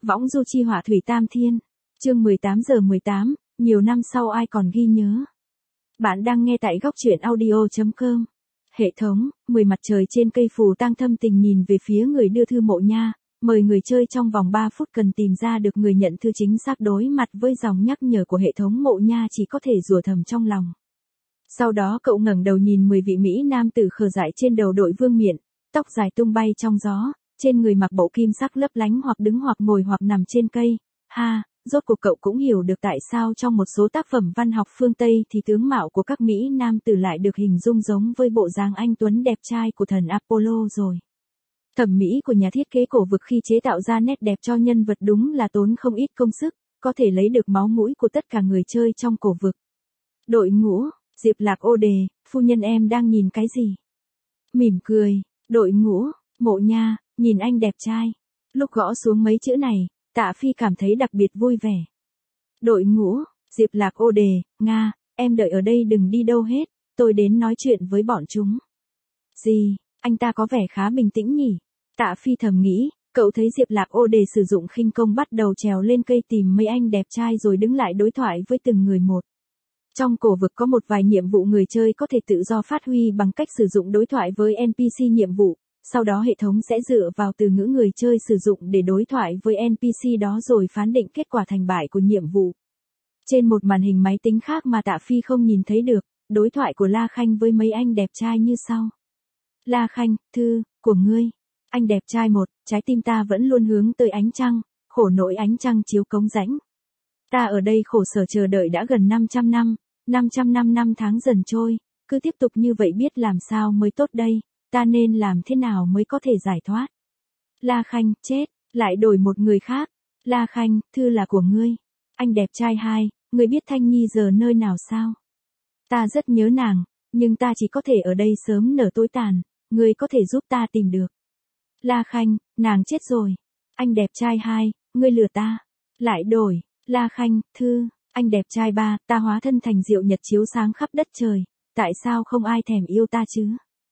Võng du chi hỏa thủy tam thiên. Chương 18:18, nhiều năm sau ai còn ghi nhớ. Bạn đang nghe tại góc truyện audio.com. Hệ thống, 10 mặt trời trên cây phù tang thâm tình nhìn về phía người đưa thư Mộ Nha, mời người chơi trong vòng 3 phút cần tìm ra được người nhận thư chính xác. Đối mặt với dòng nhắc nhở của hệ thống, Mộ Nha chỉ có thể rủa thầm trong lòng. Sau đó cậu ngẩng đầu nhìn 10 vị mỹ nam tử khờ dại trên đầu đội vương miện, tóc dài tung bay trong gió, trên người mặc bộ kim sắc lấp lánh, hoặc đứng hoặc ngồi hoặc nằm trên cây. Rốt cuộc cậu cũng hiểu được tại sao trong một số tác phẩm văn học phương Tây thì tướng mạo của các mỹ nam tử lại được hình dung giống với bộ dáng anh tuấn đẹp trai của thần Apollo rồi. Thẩm mỹ của nhà thiết kế cổ vực khi chế tạo ra nét đẹp cho nhân vật đúng là tốn không ít công sức, có thể lấy được máu mũi của tất cả người chơi trong cổ vực. Đội ngũ, Diệp Lạc ô đề, phu nhân em đang nhìn cái gì? Mỉm cười, đội ngũ, Mộ Nha, nhìn anh đẹp trai. Lúc gõ xuống mấy chữ này, Tạ Phi cảm thấy đặc biệt vui vẻ. Đội ngũ, Diệp Lạc ô đề, Nga, em đợi ở đây đừng đi đâu hết, tôi đến nói chuyện với bọn chúng. Gì, anh ta có vẻ khá bình tĩnh nhỉ? Tạ Phi thầm nghĩ, cậu thấy Diệp Lạc ô đề sử dụng khinh công bắt đầu trèo lên cây tìm mấy anh đẹp trai rồi đứng lại đối thoại với từng người một. Trong cổ vực có một vài nhiệm vụ người chơi có thể tự do phát huy bằng cách sử dụng đối thoại với NPC nhiệm vụ. Sau đó hệ thống sẽ dựa vào từ ngữ người chơi sử dụng để đối thoại với NPC đó rồi phán định kết quả thành bại của nhiệm vụ. Trên một màn hình máy tính khác mà Tạ Phi không nhìn thấy được, đối thoại của La Khanh với mấy anh đẹp trai như sau. La Khanh, thư, của ngươi. Anh đẹp trai một, trái tim ta vẫn luôn hướng tới ánh trăng, khổ nỗi ánh trăng chiếu cống rãnh. Ta ở đây khổ sở chờ đợi đã gần 500 năm, 500 năm tháng dần trôi, cứ tiếp tục như vậy biết làm sao mới tốt đây. Ta nên làm thế nào mới có thể giải thoát? La Khanh, chết, lại đổi một người khác. La Khanh, thư là của ngươi. Anh đẹp trai hai, ngươi biết Thanh Nhi giờ nơi nào sao? Ta rất nhớ nàng, nhưng ta chỉ có thể ở đây sớm nở tối tàn, ngươi có thể giúp ta tìm được. La Khanh, nàng chết rồi. Anh đẹp trai hai, ngươi lừa ta. Lại đổi, La Khanh, thư, anh đẹp trai ba, ta hóa thân thành diệu nhật chiếu sáng khắp đất trời, tại sao không ai thèm yêu ta chứ?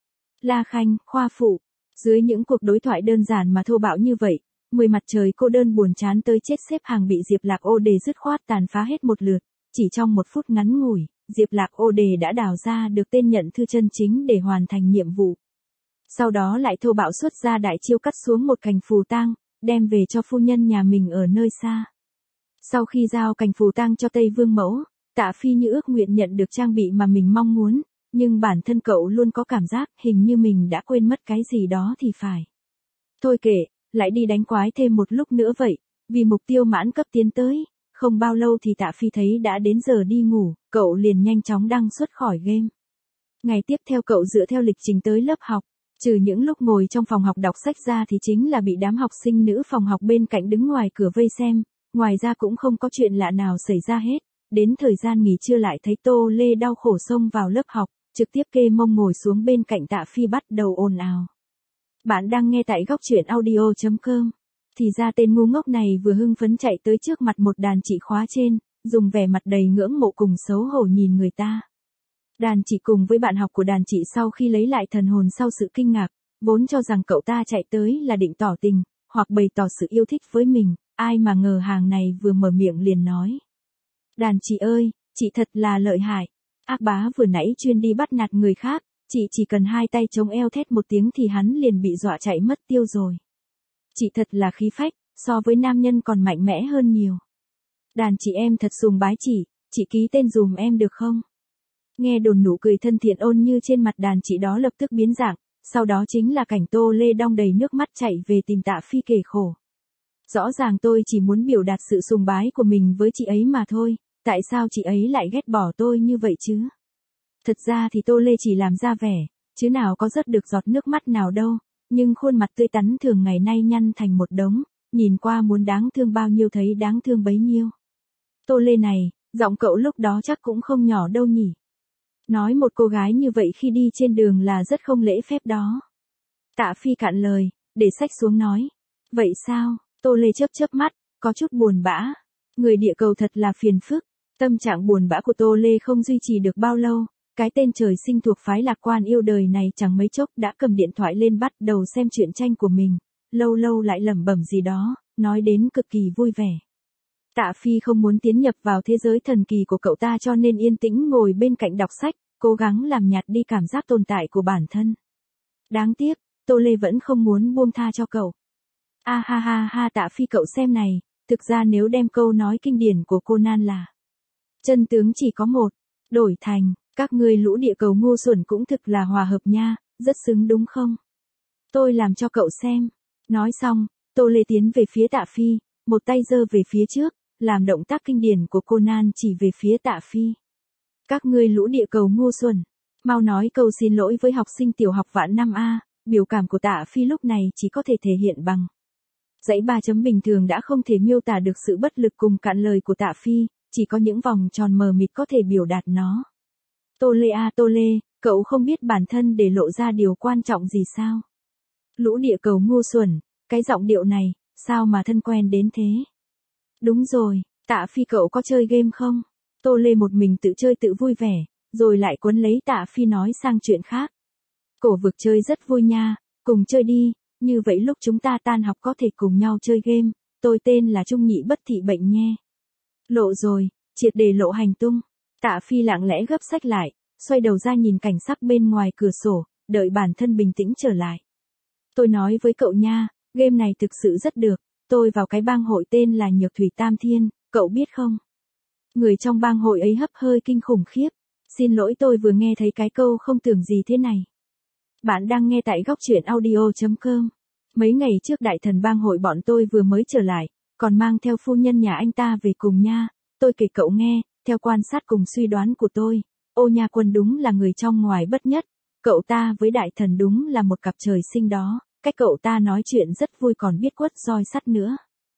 La Khanh, khoa phụ. Dưới những cuộc đối thoại đơn giản mà thô bạo như vậy, 10 mặt trời cô đơn buồn chán tới chết xếp hàng bị Diệp Lạc ô đề dứt khoát tàn phá hết một lượt. Chỉ trong một phút ngắn ngủi, Diệp Lạc ô đề đã đào ra được tên nhận thư chân chính để hoàn thành nhiệm vụ. Sau đó lại thô bạo xuất ra đại chiêu cắt xuống một cành phù tang, đem về cho phu nhân nhà mình ở nơi xa. Sau khi giao cành phù tang cho Tây Vương Mẫu, Tạ Phi như ước nguyện nhận được trang bị mà mình mong muốn. Nhưng bản thân cậu luôn có cảm giác hình như mình đã quên mất cái gì đó thì phải. Thôi kệ, lại đi đánh quái thêm một lúc nữa vậy, vì mục tiêu mãn cấp tiến tới. Không bao lâu thì Tạ Phi thấy đã đến giờ đi ngủ, cậu liền nhanh chóng đăng xuất khỏi game. Ngày tiếp theo cậu dựa theo lịch trình tới lớp học, trừ những lúc ngồi trong phòng học đọc sách ra thì chính là bị đám học sinh nữ phòng học bên cạnh đứng ngoài cửa vây xem, ngoài ra cũng không có chuyện lạ nào xảy ra hết. Đến thời gian nghỉ trưa lại thấy Tô Lê đau khổ xông vào lớp học. Trực tiếp kê mông ngồi xuống bên cạnh Tạ Phi bắt đầu ồn ào. Bạn đang nghe tại góc truyện audio.com. Thì ra tên ngu ngốc này vừa hưng phấn chạy tới trước mặt một đàn chị khóa trên, dùng vẻ mặt đầy ngưỡng mộ cùng xấu hổ nhìn người ta. Đàn chị cùng với bạn học của đàn chị sau khi lấy lại thần hồn sau sự kinh ngạc, vốn cho rằng cậu ta chạy tới là định tỏ tình, hoặc bày tỏ sự yêu thích với mình, ai mà ngờ hàng này vừa mở miệng liền nói. Đàn chị ơi, chị thật là lợi hại. Ác bá vừa nãy chuyên đi bắt nạt người khác, chị chỉ cần hai tay chống eo thét một tiếng thì hắn liền bị dọa chạy mất tiêu rồi. Chị thật là khí phách, so với nam nhân còn mạnh mẽ hơn nhiều. Đàn chị em thật sùng bái chị ký tên dùm em được không? Nghe đồn nụ cười thân thiện ôn như trên mặt đàn chị đó lập tức biến dạng, sau đó chính là cảnh Tô Lê đong đầy nước mắt chạy về tìm Tạ Phi kể khổ. Rõ ràng tôi chỉ muốn biểu đạt sự sùng bái của mình với chị ấy mà thôi. Tại sao chị ấy lại ghét bỏ tôi như vậy chứ? Thật ra thì Tô Lê chỉ làm ra vẻ, chứ nào có rớt được giọt nước mắt nào đâu, nhưng khuôn mặt tươi tắn thường ngày nay nhăn thành một đống, nhìn qua muốn đáng thương bao nhiêu thấy đáng thương bấy nhiêu. Tô Lê này, giọng cậu lúc đó chắc cũng không nhỏ đâu nhỉ? Nói một cô gái như vậy khi đi trên đường là rất không lễ phép đó. Tạ Phi cạn lời, để sách xuống nói. Vậy sao? Tô Lê chớp mắt, có chút buồn bã. Người địa cầu thật là phiền phức. Tâm trạng buồn bã của Tô Lê không duy trì được bao lâu, cái tên trời sinh thuộc phái lạc quan yêu đời này chẳng mấy chốc đã cầm điện thoại lên bắt đầu xem truyện tranh của mình, lâu lâu lại lẩm bẩm gì đó, nói đến cực kỳ vui vẻ. Tạ Phi không muốn tiến nhập vào thế giới thần kỳ của cậu ta cho nên yên tĩnh ngồi bên cạnh đọc sách, cố gắng làm nhạt đi cảm giác tồn tại của bản thân. Đáng tiếc, Tô Lê vẫn không muốn buông tha cho cậu. A ha ha ha Tạ Phi cậu xem này, thực ra nếu đem câu nói kinh điển của Conan là chân tướng chỉ có một, đổi thành, các ngươi lũ địa cầu ngu xuẩn cũng thực là hòa hợp nha, rất xứng đúng không? Tôi làm cho cậu xem. Nói xong, Tô Lê tiến về phía Tạ Phi, một tay giơ về phía trước, làm động tác kinh điển của Conan chỉ về phía Tạ Phi. Các ngươi lũ địa cầu ngu xuẩn, mau nói câu xin lỗi với học sinh tiểu học vạn năm A, biểu cảm của Tạ Phi lúc này chỉ có thể thể hiện bằng dãy ba chấm bình thường đã không thể miêu tả được sự bất lực cùng cạn lời của Tạ Phi, chỉ có những vòng tròn mờ mịt có thể biểu đạt nó. Tô Lê à Tô Lê, cậu không biết bản thân để lộ ra điều quan trọng gì sao? Lũ địa cầu ngu xuẩn, cái giọng điệu này, sao mà thân quen đến thế? Đúng rồi, Tạ Phi cậu có chơi game không? Tô Lê một mình tự chơi tự vui vẻ, rồi lại cuốn lấy Tạ Phi nói sang chuyện khác. Cổ vực chơi rất vui nha, cùng chơi đi, như vậy lúc chúng ta tan học có thể cùng nhau chơi game, tôi tên là Trung Nhị Bất Thị Bệnh Nhe. Lộ rồi, triệt để lộ hành tung. Tạ Phi lặng lẽ gấp sách lại, xoay đầu ra nhìn cảnh sắc bên ngoài cửa sổ, đợi bản thân bình tĩnh trở lại. Tôi nói với cậu nha, game này thực sự rất được, tôi vào cái bang hội tên là Nhược Thủy Tam Thiên, cậu biết không? Người trong bang hội ấy hấp hơi kinh khủng khiếp. Xin lỗi tôi vừa nghe thấy cái câu không tưởng gì thế này. Bạn đang nghe tại góc truyện audio.com. Mấy ngày trước đại thần bang hội bọn tôi vừa mới trở lại, còn mang theo phu nhân nhà anh ta về cùng nha. Tôi kể cậu nghe, theo quan sát cùng suy đoán của tôi, Ô Nha Quân đúng là người trong ngoài bất nhất. Cậu ta với đại thần đúng là một cặp trời sinh đó, cách cậu ta nói chuyện rất vui còn biết quất roi sắt nữa.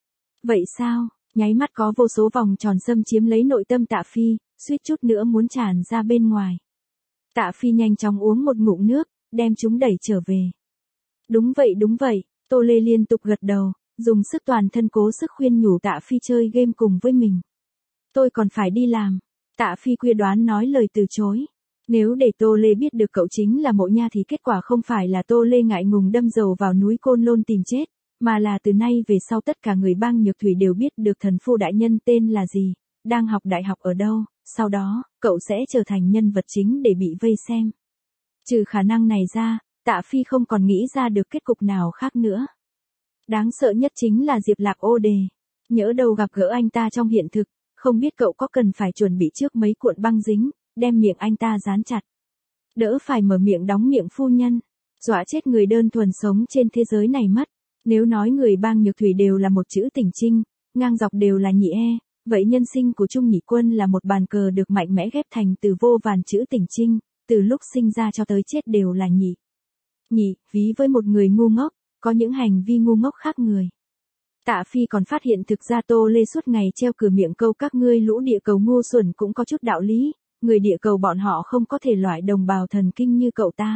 Vậy sao? Nháy mắt có vô số vòng tròn xâm chiếm lấy nội tâm Tạ Phi, suýt chút nữa muốn tràn ra bên ngoài. Tạ Phi nhanh chóng uống một ngụm nước, đem chúng đẩy trở về. Đúng vậy, Tô Lê liên tục gật đầu, dùng sức toàn thân cố sức khuyên nhủ Tạ Phi chơi game cùng với mình. Tôi còn phải đi làm. Tạ Phi quyết đoán nói lời từ chối. Nếu để Tô Lê biết được cậu chính là Mộ Nha thì kết quả không phải là Tô Lê ngại ngùng đâm dầu vào núi Côn Lôn tìm chết, mà là từ nay về sau tất cả người bang Nhược Thủy đều biết được thần phu đại nhân tên là gì, đang học đại học ở đâu, sau đó, cậu sẽ trở thành nhân vật chính để bị vây xem. Trừ khả năng này ra, Tạ Phi không còn nghĩ ra được kết cục nào khác nữa. Đáng sợ nhất chính là Diệp Lạc Ô Đề. Nhỡ đâu gặp gỡ anh ta trong hiện thực, không biết cậu có cần phải chuẩn bị trước mấy cuộn băng dính, đem miệng anh ta dán chặt. Đỡ phải mở miệng đóng miệng phu nhân, dọa chết người đơn thuần sống trên thế giới này mất. Nếu nói người bang Nhược Thủy đều là một chữ Tỉnh Trinh, ngang dọc đều là nhị e, vậy nhân sinh của Trung Nhị Quân là một bàn cờ được mạnh mẽ ghép thành từ vô vàn chữ Tỉnh Trinh, từ lúc sinh ra cho tới chết đều là nhị. Nhị, ví với một người ngu ngốc, có những hành vi ngu ngốc khác người. Tạ Phi còn phát hiện thực ra Tô Lê suốt ngày treo cửa miệng câu các ngươi lũ địa cầu ngu xuẩn cũng có chút đạo lý, người địa cầu bọn họ không có thể loại đồng bào thần kinh như cậu ta.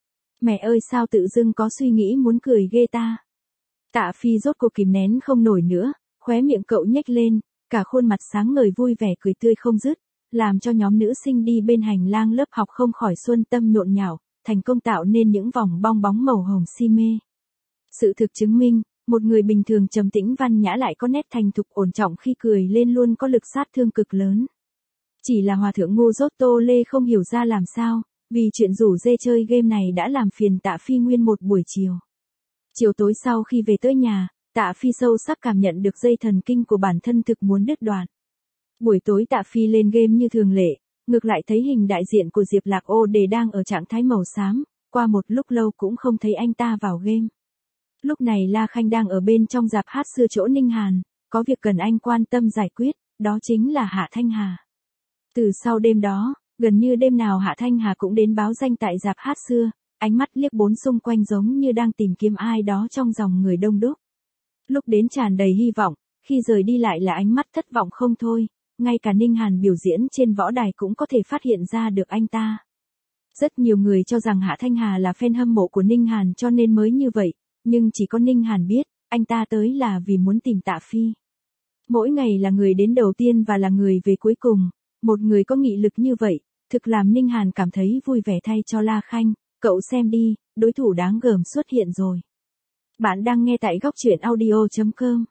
Mẹ ơi sao tự dưng có suy nghĩ muốn cười ghê ta. Tạ Phi rốt cuộc kìm nén không nổi nữa, khóe miệng cậu nhếch lên, cả khuôn mặt sáng ngời vui vẻ cười tươi không dứt, làm cho nhóm nữ sinh đi bên hành lang lớp học không khỏi xuân tâm nhộn nhạo, thành công tạo nên những vòng bong bóng màu hồng si mê. Sự thực chứng minh, một người bình thường trầm tĩnh văn nhã lại có nét thành thục ổn trọng khi cười lên luôn có lực sát thương cực lớn. Chỉ là hòa thượng ngu dốt Tô Lê không hiểu ra làm sao, vì chuyện rủ dê chơi game này đã làm phiền Tạ Phi nguyên một buổi chiều. Chiều tối sau khi về tới nhà, Tạ Phi sâu sắc cảm nhận được dây thần kinh của bản thân thực muốn đứt đoạn. Buổi tối Tạ Phi lên game như thường lệ, ngược lại thấy hình đại diện của Diệp Lạc Ô Đề đang ở trạng thái màu xám, qua một lúc lâu cũng không thấy anh ta vào game. Lúc này La Khanh đang ở bên trong rạp hát xưa chỗ Ninh Hàn, có việc cần anh quan tâm giải quyết, đó chính là Hạ Thanh Hà. Từ sau đêm đó, gần như đêm nào Hạ Thanh Hà cũng đến báo danh tại rạp hát xưa, ánh mắt liếc bốn xung quanh giống như đang tìm kiếm ai đó trong dòng người đông đúc. Lúc đến tràn đầy hy vọng, khi rời đi lại là ánh mắt thất vọng không thôi, ngay cả Ninh Hàn biểu diễn trên võ đài cũng có thể phát hiện ra được anh ta. Rất nhiều người cho rằng Hạ Thanh Hà là fan hâm mộ của Ninh Hàn cho nên mới như vậy, nhưng chỉ có Ninh Hàn biết, anh ta tới là vì muốn tìm Tạ Phi. Mỗi ngày là người đến đầu tiên và là người về cuối cùng, một người có nghị lực như vậy, thực làm Ninh Hàn cảm thấy vui vẻ thay cho La Khanh, cậu xem đi, đối thủ đáng gờm xuất hiện rồi. Bạn đang nghe tại góc truyện audio.com.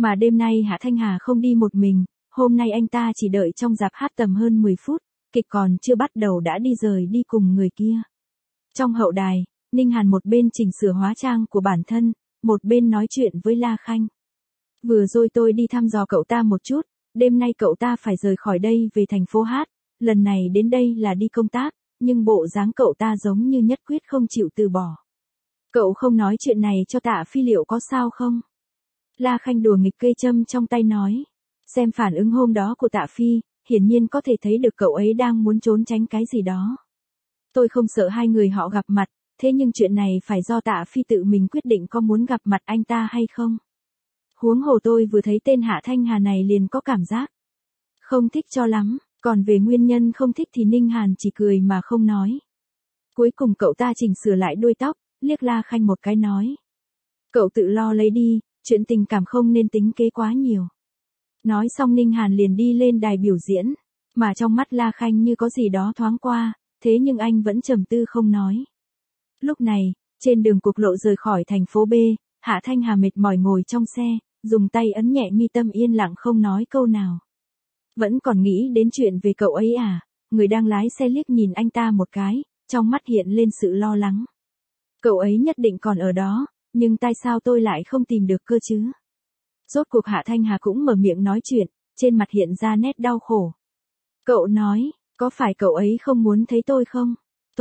Mà đêm nay Hạ Thanh Hà không đi một mình, hôm nay anh ta chỉ đợi trong rạp hát tầm hơn 10 phút, kịch còn chưa bắt đầu đã đi rời đi cùng người kia. Trong hậu đài, Ninh Hàn một bên chỉnh sửa hóa trang của bản thân, một bên nói chuyện với La Khanh. Vừa rồi tôi đi thăm dò cậu ta một chút, đêm nay cậu ta phải rời khỏi đây về thành phố hát, lần này đến đây là đi công tác, nhưng bộ dáng cậu ta giống như nhất quyết không chịu từ bỏ. Cậu không nói chuyện này cho Tạ Phi liệu có sao không? La Khanh đùa nghịch cây châm trong tay nói. Xem phản ứng hôm đó của Tạ Phi, hiển nhiên có thể thấy được cậu ấy đang muốn trốn tránh cái gì đó. Tôi không sợ hai người họ gặp mặt, thế nhưng chuyện này phải do Tạ Phi tự mình quyết định có muốn gặp mặt anh ta hay không. Huống hồ tôi vừa thấy tên Hạ Thanh Hà này liền có cảm giác không thích cho lắm, còn về nguyên nhân không thích thì Ninh Hàn chỉ cười mà không nói. Cuối cùng cậu ta chỉnh sửa lại đuôi tóc, liếc La Khanh một cái nói. Cậu tự lo lấy đi, chuyện tình cảm không nên tính kế quá nhiều. Nói xong Ninh Hàn liền đi lên đài biểu diễn, mà trong mắt La Khanh như có gì đó thoáng qua, thế nhưng anh vẫn trầm tư không nói. Lúc này, trên đường quốc lộ rời khỏi thành phố B, Hạ Thanh Hà mệt mỏi ngồi trong xe, dùng tay ấn nhẹ mi tâm yên lặng không nói câu nào. Vẫn còn nghĩ đến chuyện về cậu ấy à? Người đang lái xe liếc nhìn anh ta một cái, trong mắt hiện lên sự lo lắng. Cậu ấy nhất định còn ở đó, nhưng tại sao tôi lại không tìm được cơ chứ? Rốt cuộc Hạ Thanh Hà cũng mở miệng nói chuyện, trên mặt hiện ra nét đau khổ. Cậu nói, có phải cậu ấy không muốn thấy tôi không?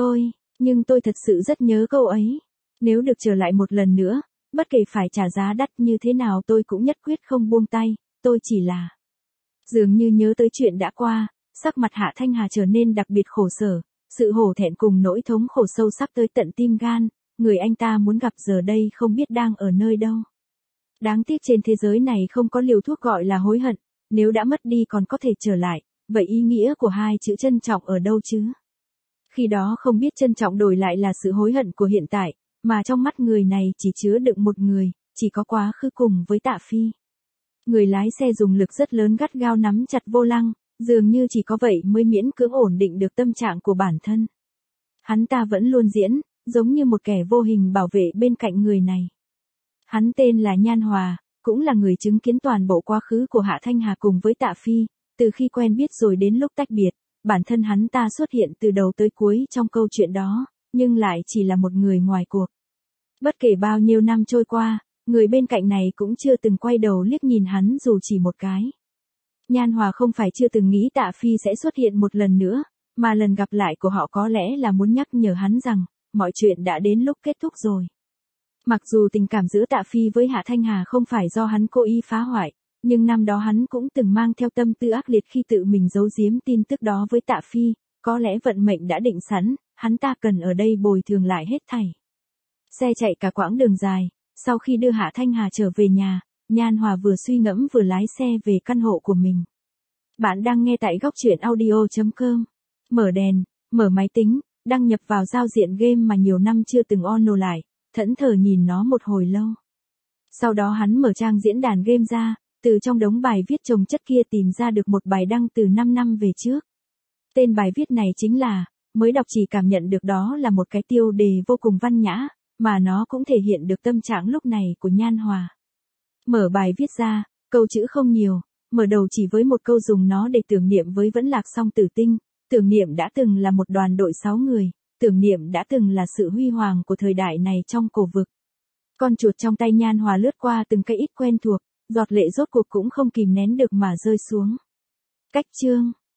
Nhưng tôi thật sự rất nhớ cậu ấy. Nếu được trở lại một lần nữa, bất kể phải trả giá đắt như thế nào tôi cũng nhất quyết không buông tay, tôi chỉ là... Dường như nhớ tới chuyện đã qua, sắc mặt Hạ Thanh Hà trở nên đặc biệt khổ sở, sự hổ thẹn cùng nỗi thống khổ sâu sắc tới tận tim gan, người anh ta muốn gặp giờ đây không biết đang ở nơi đâu. Đáng tiếc trên thế giới này không có liều thuốc gọi là hối hận, nếu đã mất đi còn có thể trở lại, vậy ý nghĩa của hai chữ trân trọng ở đâu chứ? Khi đó không biết trân trọng đổi lại là sự hối hận của hiện tại, mà trong mắt người này chỉ chứa đựng một người, chỉ có quá khứ cùng với Tạ Phi. Người lái xe dùng lực rất lớn gắt gao nắm chặt vô lăng, dường như chỉ có vậy mới miễn cưỡng ổn định được tâm trạng của bản thân. Hắn ta vẫn luôn diễn, giống như một kẻ vô hình bảo vệ bên cạnh người này. Hắn tên là Nhan Hòa, cũng là người chứng kiến toàn bộ quá khứ của Hạ Thanh Hà cùng với Tạ Phi, từ khi quen biết rồi đến lúc tách biệt, bản thân hắn ta xuất hiện từ đầu tới cuối trong câu chuyện đó, nhưng lại chỉ là một người ngoài cuộc. Bất kể bao nhiêu năm trôi qua, người bên cạnh này cũng chưa từng quay đầu liếc nhìn hắn dù chỉ một cái. Nhan Hòa không phải chưa từng nghĩ Tạ Phi sẽ xuất hiện một lần nữa, mà lần gặp lại của họ có lẽ là muốn nhắc nhở hắn rằng, mọi chuyện đã đến lúc kết thúc rồi. Mặc dù tình cảm giữa Tạ Phi với Hạ Thanh Hà không phải do hắn cố ý phá hoại, nhưng năm đó hắn cũng từng mang theo tâm tư ác liệt khi tự mình giấu giếm tin tức đó với Tạ Phi, có lẽ vận mệnh đã định sẵn, hắn ta cần ở đây bồi thường lại hết thảy. Xe chạy cả quãng đường dài, sau khi đưa Hạ Thanh Hà trở về nhà, Nhan Hòa vừa suy ngẫm vừa lái xe về căn hộ của mình. Bạn đang nghe tại góc truyện audio.com. Mở đèn, mở máy tính, đăng nhập vào giao diện game mà nhiều năm chưa từng on lại, thẫn thờ nhìn nó một hồi lâu. Sau đó hắn mở trang diễn đàn game ra, từ trong đống bài viết chồng chất kia tìm ra được một bài đăng từ 5 năm về trước. Tên bài viết này chính là, mới đọc chỉ cảm nhận được đó là một cái tiêu đề vô cùng văn nhã, mà nó cũng thể hiện được tâm trạng lúc này của Nhan Hòa. Mở bài viết ra, câu chữ không nhiều, mở đầu chỉ với một câu dùng nó để tưởng niệm với Vẫn Lạc Song Tử Tinh, tưởng niệm đã từng là một đoàn đội 6 người, tưởng niệm đã từng là sự huy hoàng của thời đại này trong cổ vực. Con chuột trong tay Nhan Hòa lướt qua từng cái ít quen thuộc, giọt lệ rốt cuộc cũng không kìm nén được mà rơi xuống. Cách chương